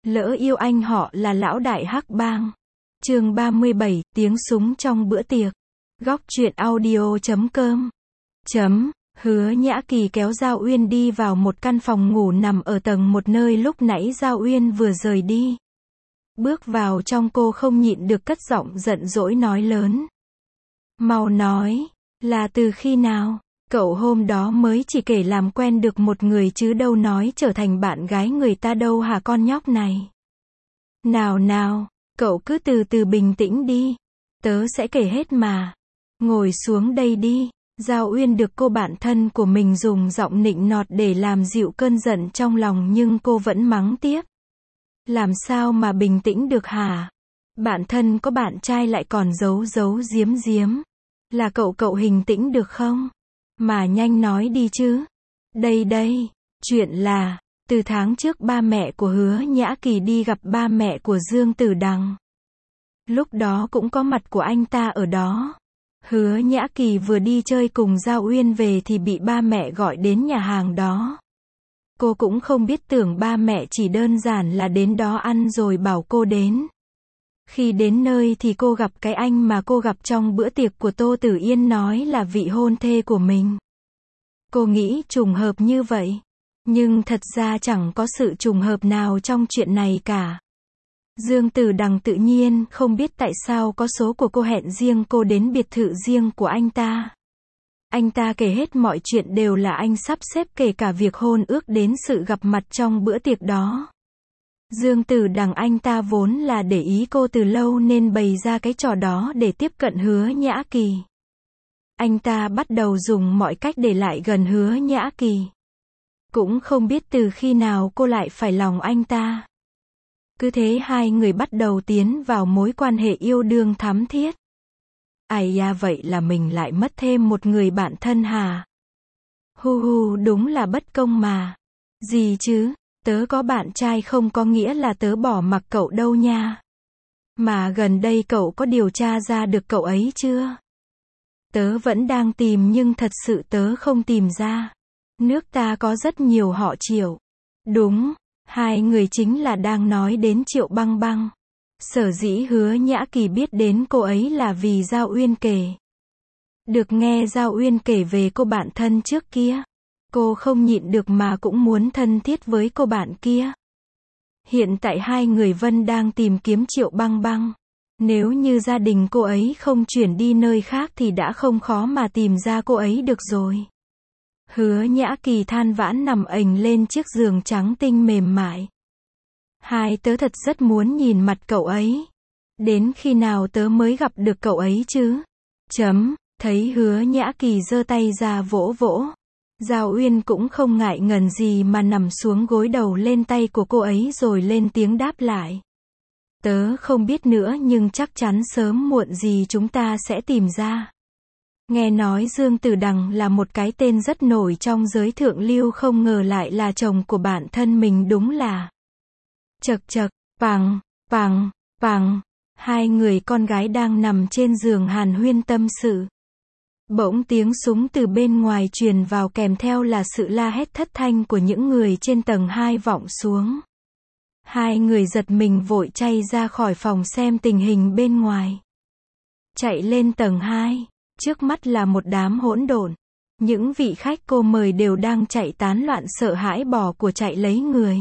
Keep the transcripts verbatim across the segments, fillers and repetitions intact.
Lỡ yêu anh họ là lão đại hắc bang. Chương ba mươi bảy, tiếng súng trong bữa tiệc. Góc truyện audio chấm com. Chấm, Hứa Nhã Kỳ kéo Giao Uyên đi vào một căn phòng ngủ nằm ở tầng một nơi lúc nãy Giao Uyên vừa rời đi. Bước vào trong cô không nhịn được cất giọng giận dỗi nói lớn. Mau nói, là từ khi nào? Cậu hôm đó mới chỉ kể làm quen được một người chứ đâu nói trở thành bạn gái người ta đâu hả con nhóc này. Nào nào, cậu cứ từ từ bình tĩnh đi. Tớ sẽ kể hết mà. Ngồi xuống đây đi. Giao Uyên được cô bạn thân của mình dùng giọng nịnh nọt để làm dịu cơn giận trong lòng nhưng cô vẫn mắng tiếp. Làm sao mà bình tĩnh được hả? Bạn thân có bạn trai lại còn giấu giấu giếm giếm. Là cậu cậu bình tĩnh được không? Mà nhanh nói đi chứ. Đây đây, chuyện là, từ tháng trước ba mẹ của Hứa Nhã Kỳ đi gặp ba mẹ của Dương Tử Đằng. Lúc đó cũng có mặt của anh ta ở đó. Hứa Nhã Kỳ vừa đi chơi cùng Giao Uyên về thì bị ba mẹ gọi đến nhà hàng đó. Cô cũng không biết tưởng ba mẹ chỉ đơn giản là đến đó ăn rồi bảo cô đến. Khi đến nơi thì cô gặp cái anh mà cô gặp trong bữa tiệc của Tô Tử Yên nói là vị hôn thê của mình. Cô nghĩ trùng hợp như vậy. Nhưng thật ra chẳng có sự trùng hợp nào trong chuyện này cả. Dương Tử Đằng tự nhiên không biết tại sao có số của cô hẹn riêng cô đến biệt thự riêng của anh ta. Anh ta kể hết mọi chuyện đều là anh sắp xếp kể cả việc hôn ước đến sự gặp mặt trong bữa tiệc đó. Dương Tử Đằng anh ta vốn là để ý cô từ lâu nên bày ra cái trò đó để tiếp cận Hứa Nhã Kỳ. Anh ta bắt đầu dùng mọi cách để lại gần Hứa Nhã Kỳ. Cũng không biết từ khi nào cô lại phải lòng anh ta. Cứ thế hai người bắt đầu tiến vào mối quan hệ yêu đương thắm thiết. Ai da vậy là mình lại mất thêm một người bạn thân hả? Hu hu đúng là bất công mà. Gì chứ, tớ có bạn trai không có nghĩa là tớ bỏ mặc cậu đâu nha. Mà gần đây cậu có điều tra ra được cậu ấy chưa? Tớ vẫn đang tìm nhưng thật sự tớ không tìm ra. Nước ta có rất nhiều họ Triệu. Đúng, hai người chính là đang nói đến Triệu Băng Băng. Sở dĩ Hứa Nhã Kỳ biết đến cô ấy là vì Giao Uyên kể. Được nghe Giao Uyên kể về cô bạn thân trước kia. Cô không nhịn được mà cũng muốn thân thiết với cô bạn kia. Hiện tại hai người Vân đang tìm kiếm Triệu Băng Băng. Nếu như gia đình cô ấy không chuyển đi nơi khác thì đã không khó mà tìm ra cô ấy được rồi. Hứa Nhã Kỳ than vãn nằm ềnh lên chiếc giường trắng tinh mềm mại. Hai tớ thật rất muốn nhìn mặt cậu ấy. Đến khi nào tớ mới gặp được cậu ấy chứ? Chấm, thấy Hứa Nhã Kỳ giơ tay ra vỗ vỗ. Giao Uyên cũng không ngại ngần gì mà nằm xuống gối đầu lên tay của cô ấy rồi lên tiếng đáp lại. Tớ không biết nữa nhưng chắc chắn sớm muộn gì chúng ta sẽ tìm ra. Nghe nói Dương Tử Đằng là một cái tên rất nổi trong giới thượng lưu không ngờ lại là chồng của bạn thân mình đúng là. Chật chật, pằng, pằng, pằng, hai người con gái đang nằm trên giường hàn huyên tâm sự. Bỗng tiếng súng từ bên ngoài truyền vào kèm theo là sự la hét thất thanh của những người trên tầng hai vọng xuống. Hai người giật mình vội chạy ra khỏi phòng xem tình hình bên ngoài. Chạy lên tầng hai, trước mắt là một đám hỗn độn. Những vị khách cô mời đều đang chạy tán loạn sợ hãi bỏ của chạy lấy người.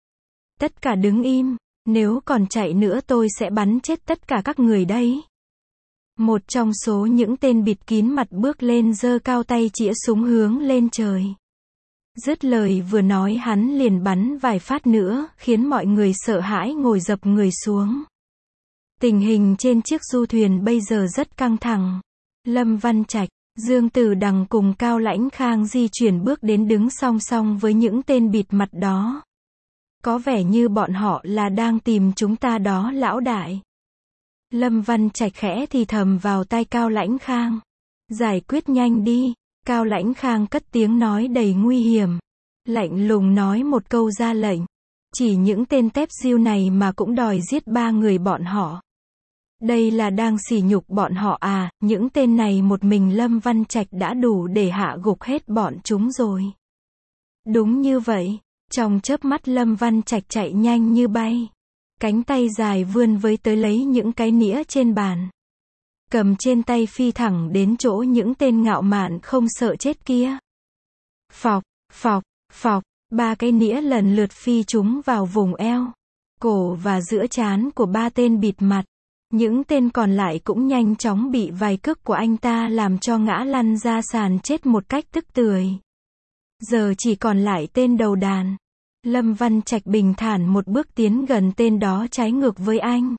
Tất cả đứng im, nếu còn chạy nữa tôi sẽ bắn chết tất cả các người đấy. Một trong số những tên bịt kín mặt bước lên giơ cao tay chĩa súng hướng lên trời. Dứt lời vừa nói hắn liền bắn vài phát nữa, khiến mọi người sợ hãi ngồi dập người xuống. Tình hình trên chiếc du thuyền bây giờ rất căng thẳng. Lâm Văn Trạch, Dương Tử Đằng cùng Cao Lãnh Khang di chuyển bước đến đứng song song với những tên bịt mặt đó. Có vẻ như bọn họ là đang tìm chúng ta đó lão đại. Lâm Văn Trạch khẽ thì thầm vào tai Cao Lãnh Khang. Giải quyết nhanh đi. Cao Lãnh Khang cất tiếng nói đầy nguy hiểm. Lạnh lùng nói một câu ra lệnh. Chỉ những tên tép diêu này mà cũng đòi giết ba người bọn họ. Đây là đang sỉ nhục bọn họ à, những tên này một mình Lâm Văn Trạch đã đủ để hạ gục hết bọn chúng rồi. Đúng như vậy. Trong chớp mắt Lâm Văn Trạch chạy nhanh như bay. Cánh tay dài vươn với tới lấy những cái nĩa trên bàn. Cầm trên tay phi thẳng đến chỗ những tên ngạo mạn không sợ chết kia. Phọc, phọc, phọc, ba cái nĩa lần lượt phi chúng vào vùng eo, cổ và giữa trán của ba tên bịt mặt. Những tên còn lại cũng nhanh chóng bị vài cước của anh ta làm cho ngã lăn ra sàn chết một cách tức tưởi. Giờ chỉ còn lại tên đầu đàn. Lâm Văn Trạch bình thản một bước tiến gần tên đó trái ngược với anh.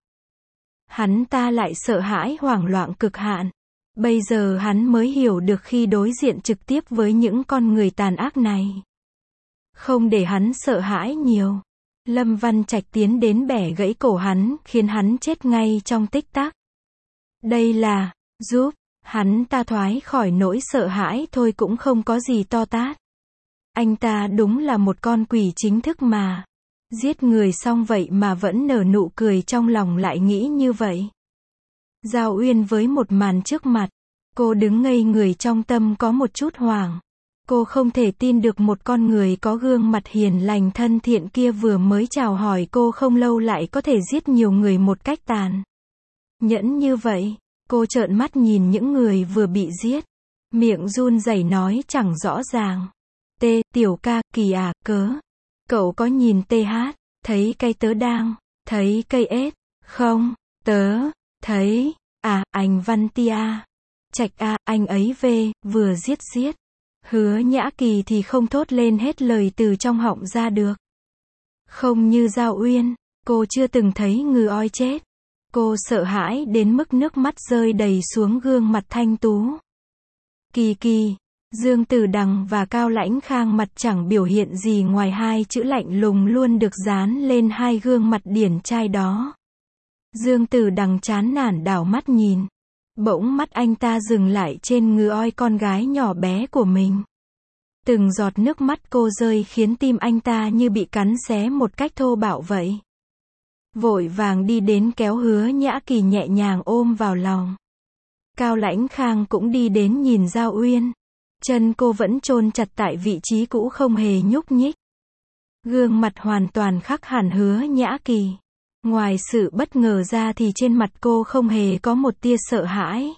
Hắn ta lại sợ hãi hoảng loạn cực hạn. Bây giờ hắn mới hiểu được khi đối diện trực tiếp với những con người tàn ác này. Không để hắn sợ hãi nhiều. Lâm Văn Trạch tiến đến bẻ gãy cổ hắn, khiến hắn chết ngay trong tích tắc. Đây là, giúp, hắn ta thoái khỏi nỗi sợ hãi thôi cũng không có gì to tát. Anh ta đúng là một con quỷ chính thức mà. Giết người xong vậy mà vẫn nở nụ cười trong lòng lại nghĩ như vậy. Giao Uyên với một màn trước mặt. Cô đứng ngây người trong tâm có một chút hoảng. Cô không thể tin được một con người có gương mặt hiền lành thân thiện kia vừa mới chào hỏi cô không lâu lại có thể giết nhiều người một cách tàn nhẫn như vậy. Cô trợn mắt nhìn những người vừa bị giết. Miệng run rẩy nói chẳng rõ ràng. Tê, tiểu ca, kỳ à, cớ. Cậu có nhìn tê hát, thấy cây tớ đang, thấy cây ết, không, tớ, thấy, à, anh Văn Tia. Trạch à, anh ấy về, vừa giết giết. Hứa Nhã Kỳ thì không thốt lên hết lời từ trong họng ra được. Không như Giao Uyên, cô chưa từng thấy ngư oi chết. Cô sợ hãi đến mức nước mắt rơi đầy xuống gương mặt thanh tú. Kỳ Kỳ, Dương Tử Đằng và Cao Lãnh Khang mặt chẳng biểu hiện gì ngoài hai chữ lạnh lùng luôn được dán lên hai gương mặt điển trai đó. Dương Tử Đằng chán nản đảo mắt nhìn. Bỗng mắt anh ta dừng lại trên ngư oi con gái nhỏ bé của mình. Từng giọt nước mắt cô rơi khiến tim anh ta như bị cắn xé một cách thô bạo vậy. Vội vàng đi đến kéo Hứa Nhã Kỳ nhẹ nhàng ôm vào lòng. Cao Lãnh Khang cũng đi đến nhìn Giao Uyên. Chân cô vẫn chôn chặt tại vị trí cũ không hề nhúc nhích. Gương mặt hoàn toàn khác hẳn Hứa Nhã Kỳ. Ngoài sự bất ngờ ra thì trên mặt cô không hề có một tia sợ hãi.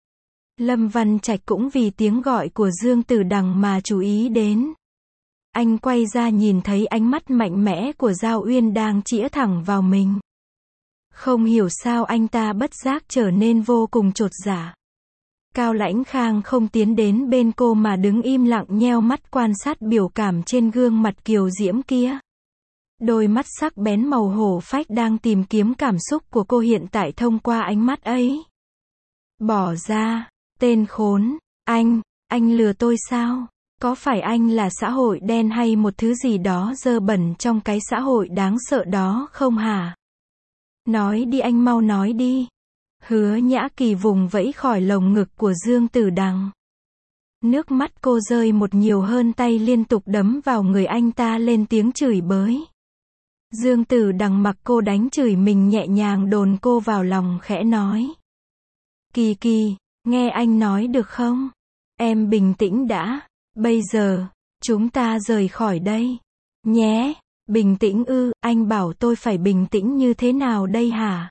Lâm Văn Trạch cũng vì tiếng gọi của Dương Tử Đằng mà chú ý đến. Anh quay ra nhìn thấy ánh mắt mạnh mẽ của Giao Uyên đang chĩa thẳng vào mình. Không hiểu sao anh ta bất giác trở nên vô cùng chột dạ. Cao Lãnh Khang không tiến đến bên cô mà đứng im lặng nheo mắt quan sát biểu cảm trên gương mặt kiều diễm kia. Đôi mắt sắc bén màu hổ phách đang tìm kiếm cảm xúc của cô hiện tại thông qua ánh mắt ấy. Bỏ ra, tên khốn, anh, anh lừa tôi sao? Có phải anh là xã hội đen hay một thứ gì đó dơ bẩn trong cái xã hội đáng sợ đó không hả? Nói đi anh mau nói đi. Hứa Nhã Kỳ vùng vẫy khỏi lồng ngực của Dương Tử Đằng. Nước mắt cô rơi một nhiều hơn tay liên tục đấm vào người anh ta lên tiếng chửi bới. Dương Tử Đằng mặc cô đánh chửi mình nhẹ nhàng đồn cô vào lòng khẽ nói. Kỳ Kỳ, nghe anh nói được không? Em bình tĩnh đã. Bây giờ, chúng ta rời khỏi đây. Nhé, bình tĩnh ư, anh bảo tôi phải bình tĩnh như thế nào đây hả?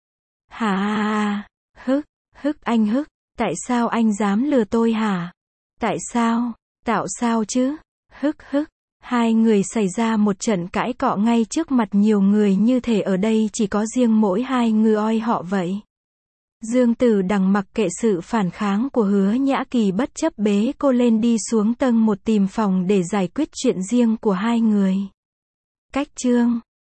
Hả à, hức, hức anh hức, tại sao anh dám lừa tôi hả? Tại sao, tạo sao chứ? Hức hức, hai người xảy ra một trận cãi cọ ngay trước mặt nhiều người như thể ở đây chỉ có riêng mỗi hai ngư oi họ vậy. Dương Tử Đằng mặc kệ sự phản kháng của Hứa Nhã Kỳ bất chấp bế cô lên đi xuống tầng một tìm phòng để giải quyết chuyện riêng của hai người. Cách chương